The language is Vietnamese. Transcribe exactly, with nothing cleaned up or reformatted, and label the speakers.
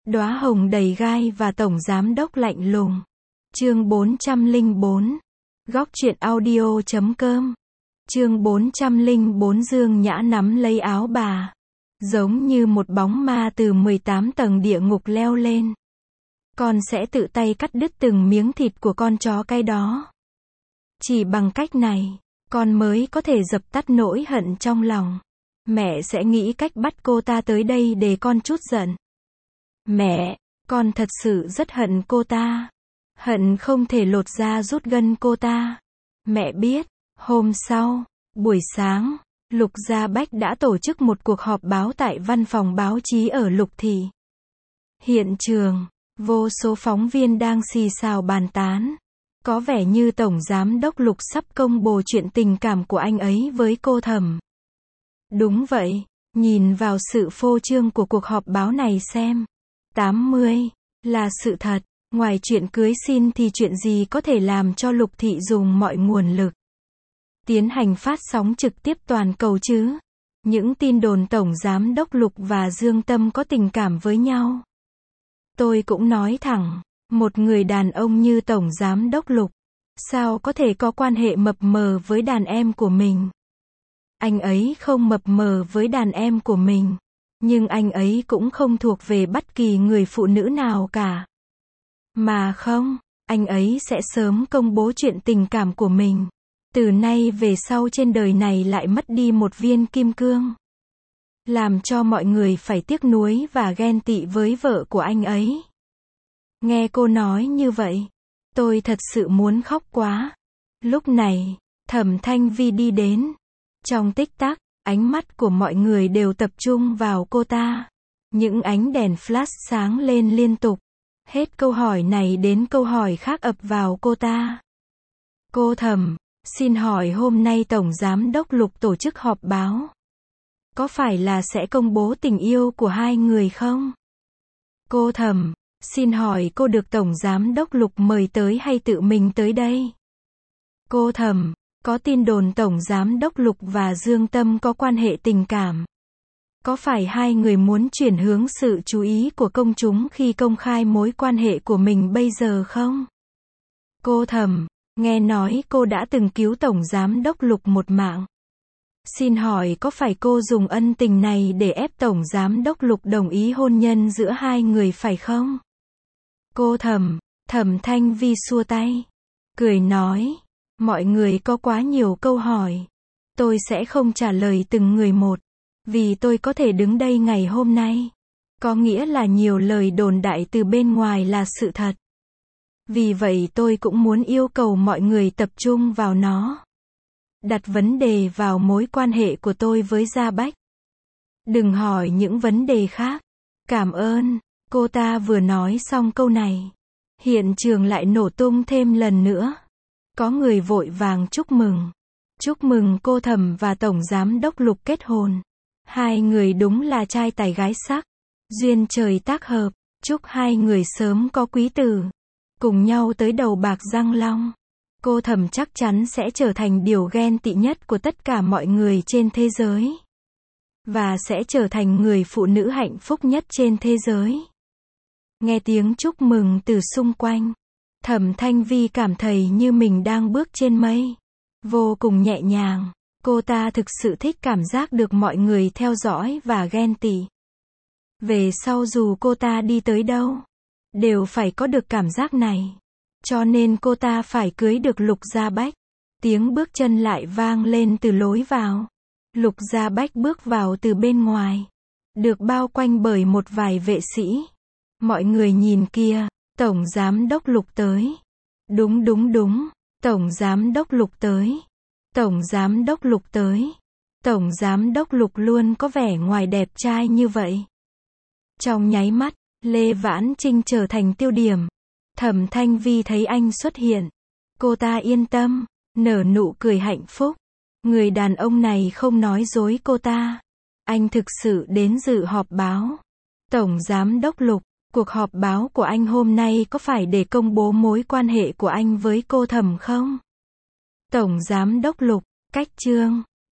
Speaker 1: Đóa hồng đầy gai và tổng giám đốc lạnh lùng. Chương bốn trăm lẻ bốn. Góc truyện audio chấm com. Chương bốn trăm lẻ bốn. Dương Nhã nắm lấy áo bà, giống như một bóng ma từ mười tám tầng địa ngục leo lên. Con sẽ tự tay cắt đứt từng miếng thịt của con chó cái đó. Chỉ bằng cách này, con mới có thể dập tắt nỗi hận trong lòng. Mẹ sẽ nghĩ cách bắt cô ta tới đây để con trút giận. Mẹ, con thật sự rất hận cô ta. Hận không thể lột da rút gân cô ta. Mẹ biết, hôm sau, buổi sáng, Lục Gia Bách đã tổ chức một cuộc họp báo tại văn phòng báo chí ở Lục Thị. Hiện trường, vô số phóng viên đang xì xào bàn tán. Có vẻ như Tổng Giám đốc Lục sắp công bố chuyện tình cảm của anh ấy với cô Thẩm. Đúng vậy, nhìn vào sự phô trương của cuộc họp báo này xem. tám mươi là sự thật. Ngoài chuyện cưới xin thì chuyện gì có thể làm cho Lục Thị dùng mọi nguồn lực tiến hành phát sóng trực tiếp toàn cầu chứ? Những tin đồn Tổng Giám đốc Lục và Dương Tâm có tình cảm với nhau. Tôi cũng nói thẳng, một người đàn ông như Tổng Giám đốc Lục, sao có thể có quan hệ mập mờ với đàn em của mình? Anh ấy không mập mờ với đàn em của mình, nhưng anh ấy cũng không thuộc về bất kỳ người phụ nữ nào cả. Mà không, anh ấy sẽ sớm công bố chuyện tình cảm của mình. Từ nay về sau trên đời này lại mất đi một viên kim cương, làm cho mọi người phải tiếc nuối và ghen tị với vợ của anh ấy. Nghe cô nói như vậy, tôi thật sự muốn khóc quá. Lúc này, Thẩm Thanh Vi đi đến. Trong tích tắc, ánh mắt của mọi người đều tập trung vào cô ta. Những ánh đèn flash sáng lên liên tục. Hết câu hỏi này đến câu hỏi khác ập vào cô ta. Cô Thẩm, xin hỏi hôm nay Tổng Giám đốc Lục tổ chức họp báo. Có phải là sẽ công bố tình yêu của hai người không? Cô Thẩm, xin hỏi cô được Tổng Giám đốc Lục mời tới hay tự mình tới đây? Cô Thẩm, có tin đồn Tổng Giám đốc Lục và Dương Tâm có quan hệ tình cảm. Có phải hai người muốn chuyển hướng sự chú ý của công chúng khi công khai mối quan hệ của mình bây giờ không? Cô Thẩm, nghe nói cô đã từng cứu Tổng Giám đốc Lục một mạng. Xin hỏi có phải cô dùng ân tình này để ép Tổng Giám đốc Lục đồng ý hôn nhân giữa hai người phải không? Cô Thẩm, Thẩm Thanh Vi xua tay, cười nói, mọi người có quá nhiều câu hỏi. Tôi sẽ không trả lời từng người một. Vì tôi có thể đứng đây ngày hôm nay, có nghĩa là nhiều lời đồn đại từ bên ngoài là sự thật. Vì vậy tôi cũng muốn yêu cầu mọi người tập trung vào nó. Đặt vấn đề vào mối quan hệ của tôi với Gia Bách. Đừng hỏi những vấn đề khác. Cảm ơn. Cô ta vừa nói xong câu này, hiện trường lại nổ tung thêm lần nữa. Có người vội vàng chúc mừng. Chúc mừng cô Thẩm và Tổng Giám đốc Lục kết hôn. Hai người đúng là trai tài gái sắc. Duyên trời tác hợp. Chúc hai người sớm có quý tử. Cùng nhau tới đầu bạc răng long. Cô Thẩm chắc chắn sẽ trở thành điều ghen tị nhất của tất cả mọi người trên thế giới. Và sẽ trở thành người phụ nữ hạnh phúc nhất trên thế giới. Nghe tiếng chúc mừng từ xung quanh, Thẩm Thanh Vi cảm thấy như mình đang bước trên mây. Vô cùng nhẹ nhàng. Cô ta thực sự thích cảm giác được mọi người theo dõi và ghen tị. Về sau dù cô ta đi tới đâu, đều phải có được cảm giác này. Cho nên cô ta phải cưới được Lục Gia Bách. Tiếng bước chân lại vang lên từ lối vào. Lục Gia Bách bước vào từ bên ngoài, được bao quanh bởi một vài vệ sĩ. Mọi người nhìn kia, Tổng Giám đốc Lục tới. Đúng đúng đúng, Tổng Giám đốc Lục tới. Tổng Giám đốc Lục tới. Tổng Giám đốc Lục luôn có vẻ ngoài đẹp trai như vậy. Trong nháy mắt, Lê Vãn Trinh trở thành tiêu điểm. Thẩm Thanh Vi thấy anh xuất hiện. Cô ta yên tâm, nở nụ cười hạnh phúc. Người đàn ông này không nói dối cô ta. Anh thực sự đến dự họp báo. Tổng Giám đốc Lục, cuộc họp báo của anh hôm nay có phải để công bố mối quan hệ của anh với cô Thẩm không? Tổng Giám đốc Lục, cách chương.